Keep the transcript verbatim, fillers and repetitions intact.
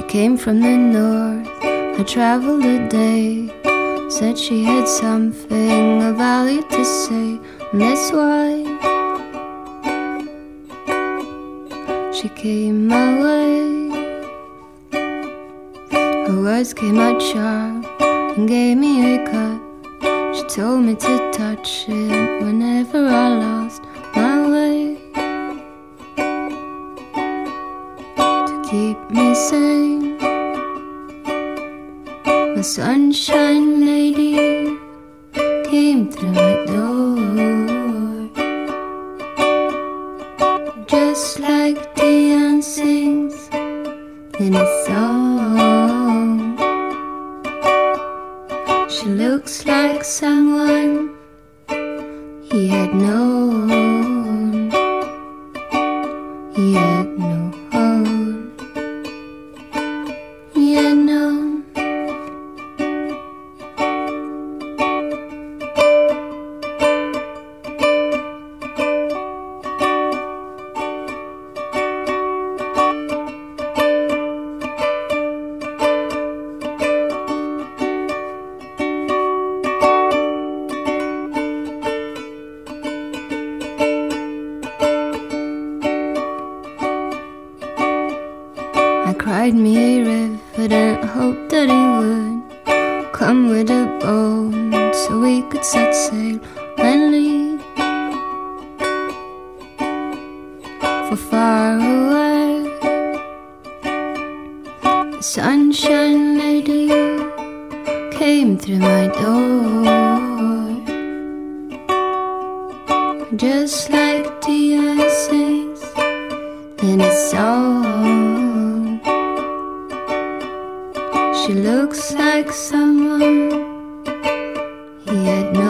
came from the north, I traveled a day. Said she had something of value to say, and that's why she came my way. Her words came out sharp and gave me a cut. She told me to touch it whenever I lost my way, to keep me sane. The sunshine lady came through my door, just like Dion sings in a song. She looks like someone he had known, he had known, he had known. I cried me a river and hoped that he would come with a boat so we could set sail and leave for far away. The sunshine lady came through my door, just like Dion sings in a song. She looks like someone he had known.